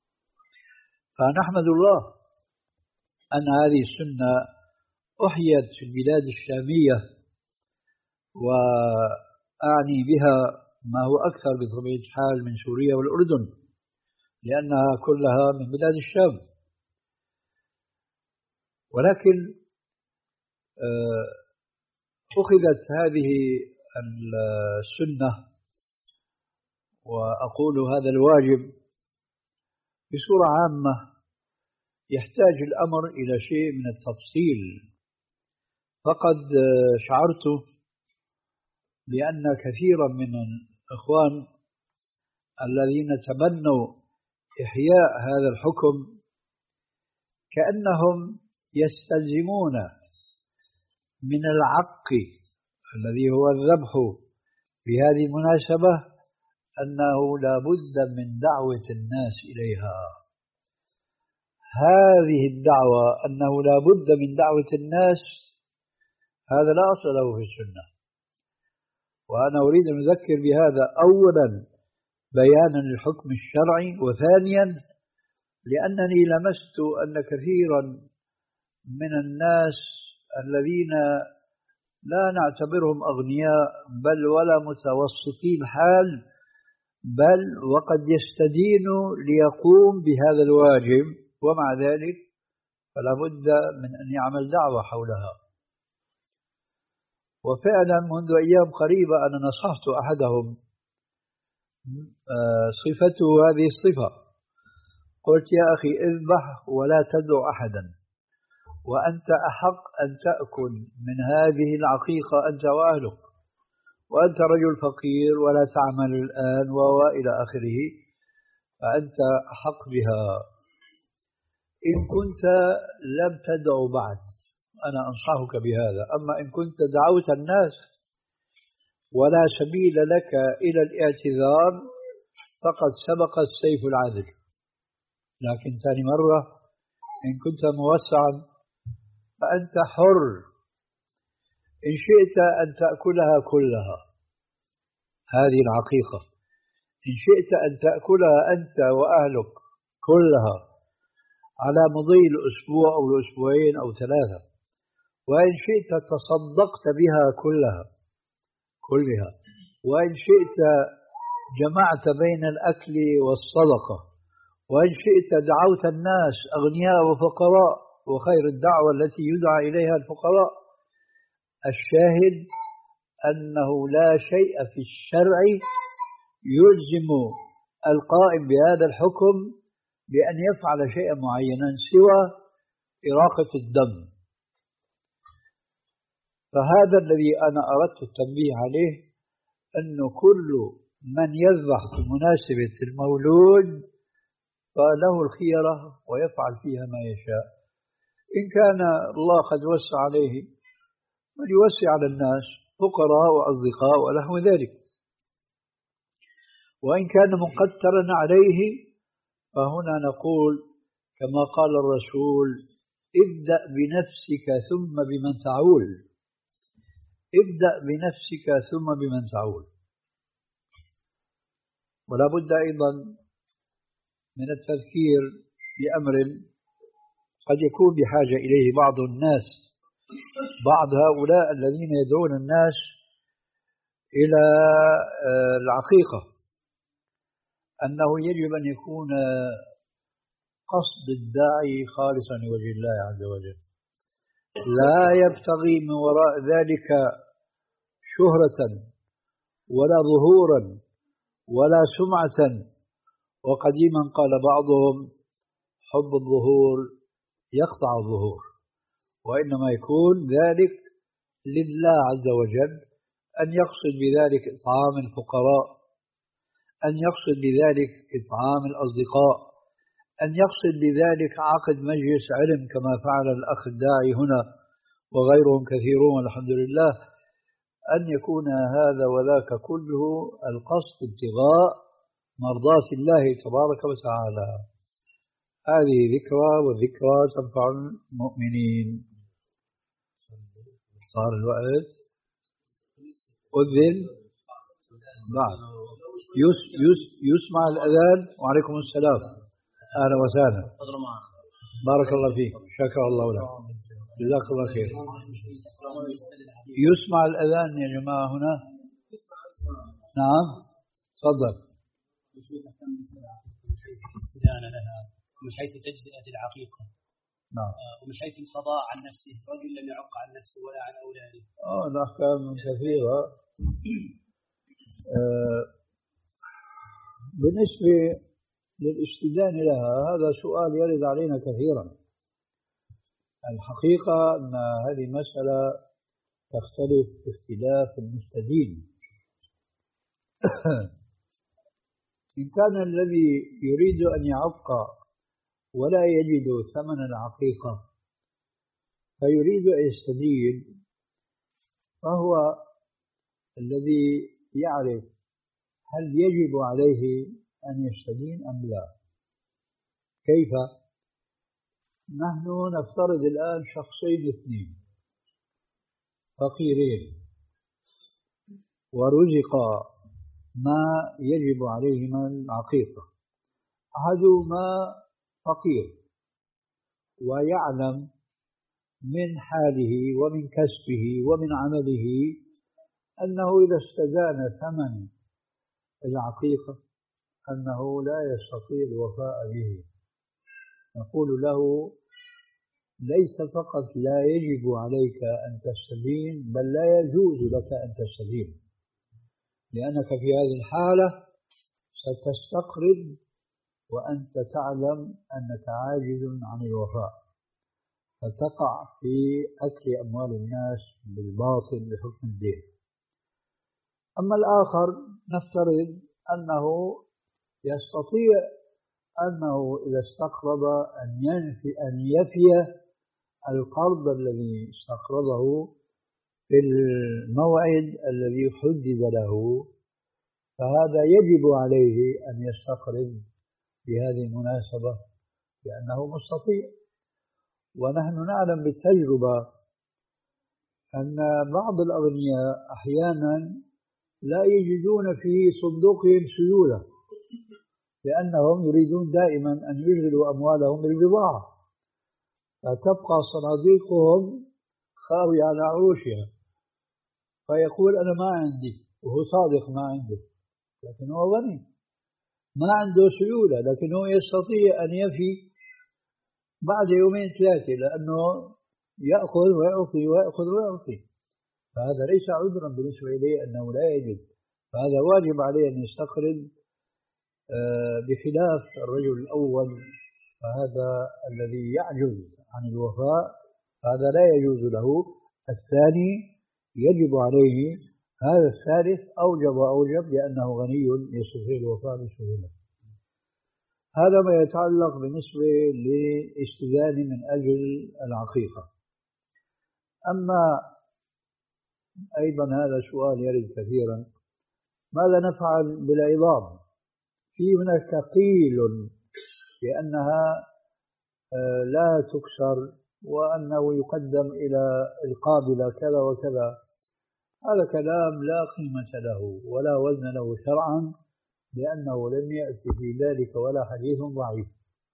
Speaker 1: فنحمد الله أن هذه السنة أحيت في البلاد الشامية، وأعني بها ما هو أكثر بطبيعة الحال من سوريا والأردن، لأنها كلها من بلاد الشام. ولكن أخذت هذه السنة وأقول هذا الواجب بصورة عامة يحتاج الأمر إلى شيء من التفصيل. فقد شعرت بأن كثيرا من الإخوان الذين تبنوا إحياء هذا الحكم كأنهم يستلزمون من العق الذي هو الذبح في هذه المناسبة أنه لا بد من دعوة الناس إليها. هذه الدعوة أنه لا بد من دعوة الناس هذا لا أصل له في السنة، وأنا أريد أن أذكر بهذا أولا بيانا للحكم الشرعي، وثانيا لأنني لمست أن كثيرا من الناس الذين لا نعتبرهم أغنياء بل ولا متوسطي الحال، بل وقد يستدين ليقوم بهذا الواجب، ومع ذلك فلا بد من أن يعمل دعوة حولها. وفعلا منذ أيام قريبة أنا نصحت أحدهم صفته هذه الصفة، قلت يا أخي اذبح ولا تدع أحدا، وأنت أحق أن تأكل من هذه العقيقة أنت وأهلك، وأنت رجل فقير ولا تعمل الآن وإلى آخره، فأنت أحق بها إن كنت لم تدع بعد. أنا أنصحك بهذا. أما إن كنت دعوت الناس ولا سبيل لك إلى الاعتذار فقد سبق السيف العدل. لكن ثاني مرة إن كنت موسعا فأنت حر، إن شئت أن تأكلها كلها هذه العقيقة، إن شئت أن تأكلها أنت وأهلك كلها، على مضي الأسبوع أو الأسبوعين أو ثلاثة، وإن شئت تصدقت بها كلها كلها، وإن شئت جمعت بين الأكل والصدقة، وإن شئت دعوت الناس أغنياء وفقراء، وخير الدعوة التي يدعى إليها الفقراء. الشاهد أنه لا شيء في الشرع يلزم القائم بهذا الحكم بأن يفعل شيئا معينا سوى إراقة الدم. فهذا الذي أنا أردت التنبيه عليه، أنه كل من يذبح بمناسبة المولود فله الخيرة ويفعل فيها ما يشاء. إن كان الله قد وسع عليه فليوسع على الناس فقراء وأصدقاء ونحو ذلك، وإن كان مقترا عليه فهنا نقول كما قال الرسول: ابدأ بنفسك ثم بمن تعول. ابدأ بنفسك ثم بمن تعول. ولا بد أيضا من التذكير بأمر قد يكون بحاجة إليه بعض الناس، بعض هؤلاء الذين يدعون الناس إلى العقيقة، أنه يجب أن يكون قصد الداعي خالصا لوجه الله عز وجل، لا يبتغي من وراء ذلك شهرة ولا ظهورا ولا سمعة. وقديما قال بعضهم: حب الظهور يقطع الظهور. وإنما يكون ذلك لله عز وجل، أن يقصد بذلك إطعام الفقراء، أن يقصد بذلك إطعام الأصدقاء، أن يقصد بذلك عقد مجلس علم كما فعل الأخ الداعي هنا وغيرهم كثيرون الحمد لله. أن يكون هذا وذاك كله القصد ابتغاء مرضاة الله تبارك وتعالى. هذه ذكرى، والذكرى تنفع المؤمنين. صار الوقت أذن بعد يس يس يسمع الأذان. وعليكم السلام، أهلا وسهلا، بارك الله فيك، شكر الله لك، جزاك الله خير. يسمع الأذان يا جماعة هنا؟ نعم تفضل.
Speaker 3: الاستدانة لها ومن حيث تجزئة العقيقة،
Speaker 1: نعم،
Speaker 3: ومن حيث القضاء عن نفسه، رجل لم يعق عن نفسه ولا عن أولاده.
Speaker 1: آه الأحكام كثيرة. آه بالنسبة للاستدانة لها، هذا سؤال يرد علينا كثيرا. الحقيقة أن هذه مسألة تختلف باختلاف المستدين. إن كان الذي يريد أن يعق ولا يجد ثمن العقيقة فيريد أن يستدين، فهو الذي يعرف هل يجب عليه أن يستدين أم لا. كيف؟ نحن نفترض الآن شخصين اثنين فقيرين ورزقا ما يجب عليهما العقيقة. أحدهما فقير ويعلم من حاله ومن كسبه ومن عمله أنه إذا استدان ثمن العقيقة أنه لا يستطيع الوفاء به. نقول له: ليس فقط لا يجب عليك أن تستدين، بل لا يجوز لك أن تستدين، لأنك في هذه الحالة ستستقرض وأنت تعلم أنك عاجز عن الوفاء، فتقع في أكل أموال الناس بالباطل بحكم الدين. أما الآخر نفترض أنه يستطيع أنه إذا استقرض أن ينفي أن يفي القرض الذي استقرضه في الموعد الذي حدد له، فهذا يجب عليه أن يستقرض بهذه المناسبة لأنه مستطيع. ونحن نعلم بالتجربة أن بعض الأغنياء أحيانا لا يجدون في صندوقهم سيولة، لأنهم يريدون دائما أن يشغلوا أموالهم بالبضاعة، فتبقى صناديقهم خاوية على عروشها، فيقول أنا ما عندي، وهو صادق ما عنده، لكن هو غني ما عنده سيولة، لكنه يستطيع أن يفي بعد يومين ثلاثة، لأنه يأخذ ويعطي ويأخذ ويعطي. فهذا ليس عذرا بالنسبة إليه أنه لا يجد، فهذا واجب عليه أن يستقرض، بخلاف الرجل الأول فهذا الذي يعجز عن الوفاء، هذا لا يجوز له. الثاني يجب عليه، هذا الثالث أوجب أوجب لأنه غني يستطيع الوفاء بسهولة. هذا ما يتعلق بالنسبة للاستئذان من أجل العقيقة. أما أيضا هذا سؤال يرد كثيرا، ماذا نفعل بالعظام؟ في هناك قيل بأنها لا تكسر وأنه يقدم إلى القابلة كذا وكذا. هذا كلام لا قيمة له ولا وزن له شرعا، لأنه لم يأتي في ذلك ولا حديث ضعيف.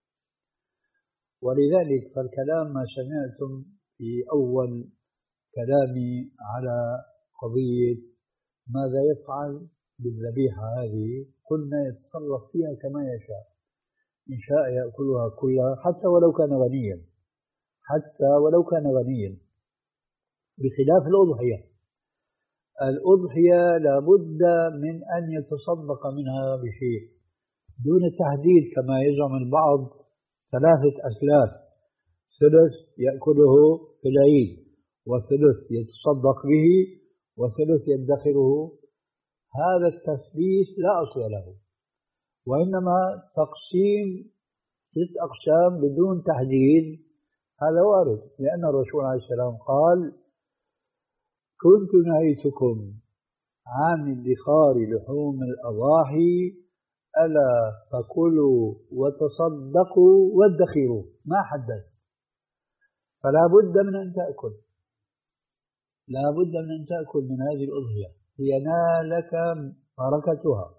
Speaker 1: ولذلك فالكلام ما سمعتم في أول كلامي على قضية ماذا يفعل بالذبيحة هذه، قلنا يتصرف فيها كما يشاء، إن شاء يأكلها كلها حتى ولو كان غنيا، حتى ولو كان غنيا، بخلاف الأضحية. الأضحية لابد من أن يتصدق منها بشيء دون تحديد كما يزعم البعض، ثلاثة أسلاف، ثلث يأكله في العيد، وثلث يتصدق به، وثلث يدخره. هذا التثليث لا أصل له، وإنما تقسيم ست أقسام بدون تحديد هذا وارد، لأن الرسول عليه السلام قال كنت نهيتكم عن ادخار لحوم الأضاحي ألا فكلوا وتصدقوا وادخروا، ما حدد. فلا بد من أن تأكل، لا بد من أن تأكل من هذه الأضحية لينالك بركتها.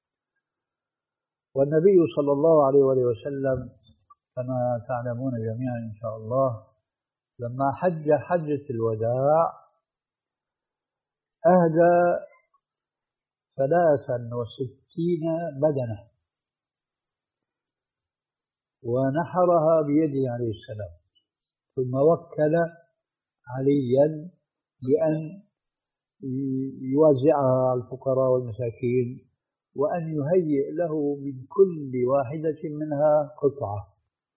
Speaker 1: والنبي صلى الله عليه وآله وسلم كما تعلمون جميعا إن شاء الله لما حج حجة الوداع أهدى ثلاثا وستين بدنة ونحرها بيده عليه السلام، ثم وكل عليا بأن يوزعها على الفقراء والمساكين، وأن يهيئ له من كل واحدة منها قطعة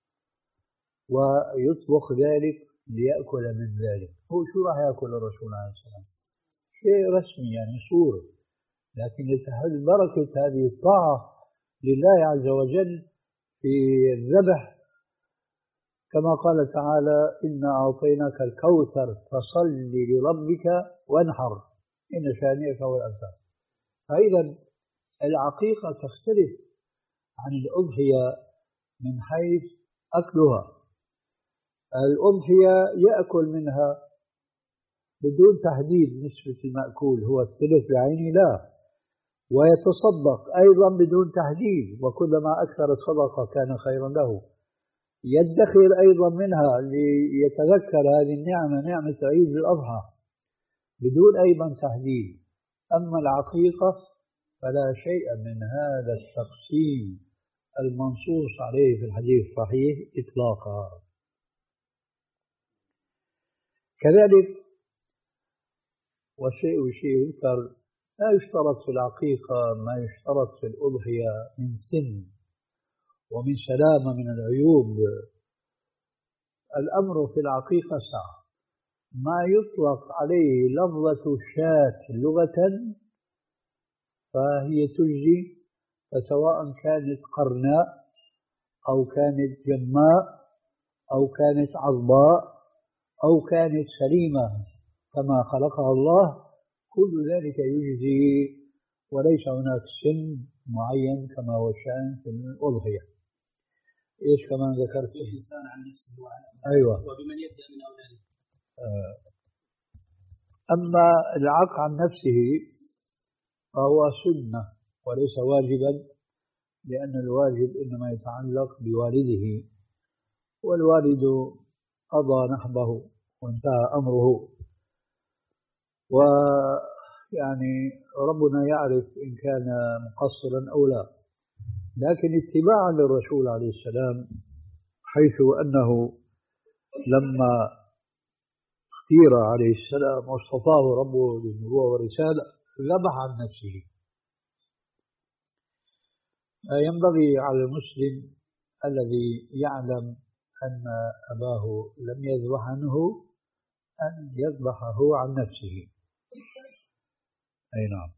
Speaker 1: ويطبخ ذلك ليأكل من ذلك. هو شو راح يأكل الرسول عليه السلام؟ شيء رسمي يعني صورة، لكن لتحل بركة هذه الطاعة لله عز وجل في الذبح، كما قال تعالى إنا أعطيناك الكوثر فصل لربك وانحر إن شانئك هو الأبتر. فإذا العقيقة تختلف عن الأضحية من حيث أكلها. الأضحية يأكل منها بدون تحديد نسبة المأكول، هو الثلث بعينه لا، ويتصدق أيضا بدون تحديد، وكلما أكثر الصدقة كان خيرا له. يدخر أيضا منها ليتذكر هذه النعمة، نعمة عيد الأضحى، بدون أيضا تحديد. أما العقيقة فلا شيء من هذا التقسيم المنصوص عليه في الحديث الصحيح إطلاقا. كذلك والشيء شيء يذكر، لا يشترط في العقيقة ما يشترط في الأضحية من سن ومن سلامة من العيوب. الأمر في العقيقة سعة، ما يطلق عليه لفظة شاة لغة فهي تجزي، فسواء كانت قرناء أو كانت جماء أو كانت عضباء أو كانت سليمة كما خلقها الله، كل ذلك يجزي، وليس هناك سن معين كما هو الشأن في الأضحية. إيش كمان ذكرت؟
Speaker 3: الإنسان عن نفسه وعن
Speaker 1: أيوة،
Speaker 3: وبمن يبدأ من أولاده.
Speaker 1: أما العق عن نفسه فهو سنة وليس واجبا، لأن الواجب إنما يتعلق بوالده، والوالد قضى نحبه وانتهى أمره. ويعني ربنا يعرف إن كان مقصرا أو لا، لكن اتباعا للرسول عليه السلام، حيث أنه لما اختير عليه السلام واصطفاه ربه للنبوة والرسالة ذبح عن نفسه. ينبغي على المسلم الذي يعلم أن أباه لم يذبح عنه أن يذبح هو عن نفسه. أي نعم.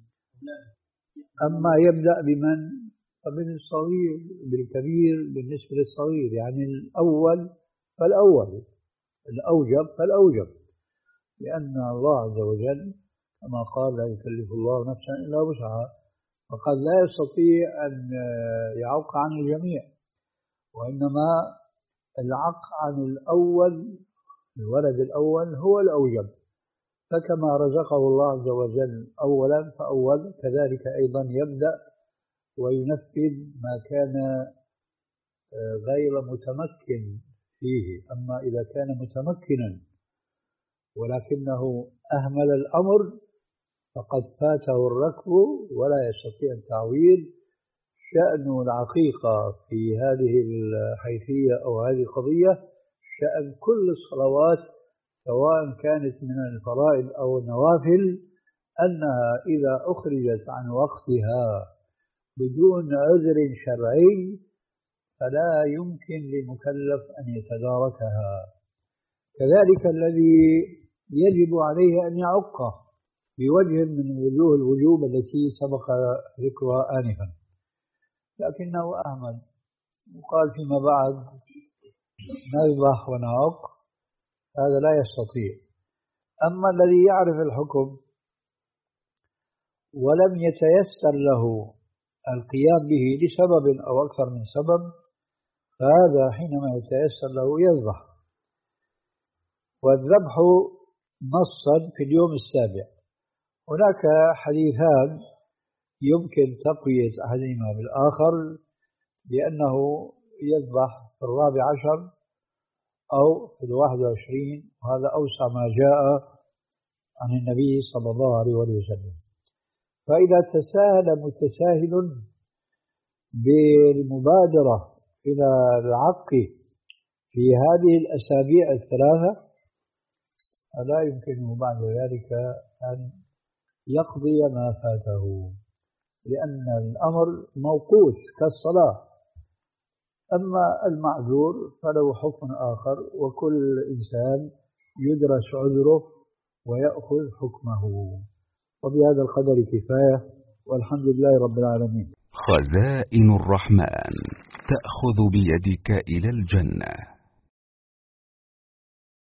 Speaker 1: أما يبدأ بمن؟ فمن الصغير بالكبير بالنسبة للصغير، يعني الأول فالأول، الأوجب فالأوجب، لأن الله عز وجل كما قال لا يكلف الله نفسا إلا وسعها، فقد لا يستطيع أن يعق عن الجميع، وإنما العق عن الأول، الولد الأول هو الأوجب. فكما رزقه الله عز وجل أولا فأول، كذلك أيضا يبدأ وينفذ ما كان غير متمكن فيه. أما إذا كان متمكنا ولكنه أهمل الأمر فقد فاته الركب ولا يستطيع التعويض. شأن العقيقة في هذه الحيثية أو هذه القضية شأن كل الصلوات سواء كانت من الفرائض أو النوافل، أنها إذا أخرجت عن وقتها بدون عذر شرعي فلا يمكن للمكلف أن يتداركها. كذلك الذي يجب عليه أن يعقه بوجه من وجوه الوجوب التي سبق ذكرها آنفا، لكنه أهمل وقال فيما بعد نذبح ونعق، هذا لا يستطيع. أما الذي يعرف الحكم ولم يتيسر له القيام به لسبب أو أكثر من سبب، فهذا حينما يتيسر له يذبح. والذبح نصا في اليوم السابع. هناك حديثان يمكن تقوية أحدهما بالآخر، بأنه يذبح في الرابع عشر أو في الواحد وعشرين، وهذا أوسع ما جاء عن النبي صلى الله عليه وسلم. فإذا تساهل متساهل بالمبادرة إلى العق في هذه الأسابيع الثلاثة فلا يمكنه بعد ذلك أن يقضي ما فاته، لأن الأمر موقوت كالصلاة. أما المعذور فله حكم آخر، وكل إنسان يدرس عذره ويأخذ حكمه. وبهذا القدر كفاية، والحمد لله رب العالمين.
Speaker 4: خزائن الرحمن تأخذ بيدك إلى الجنة.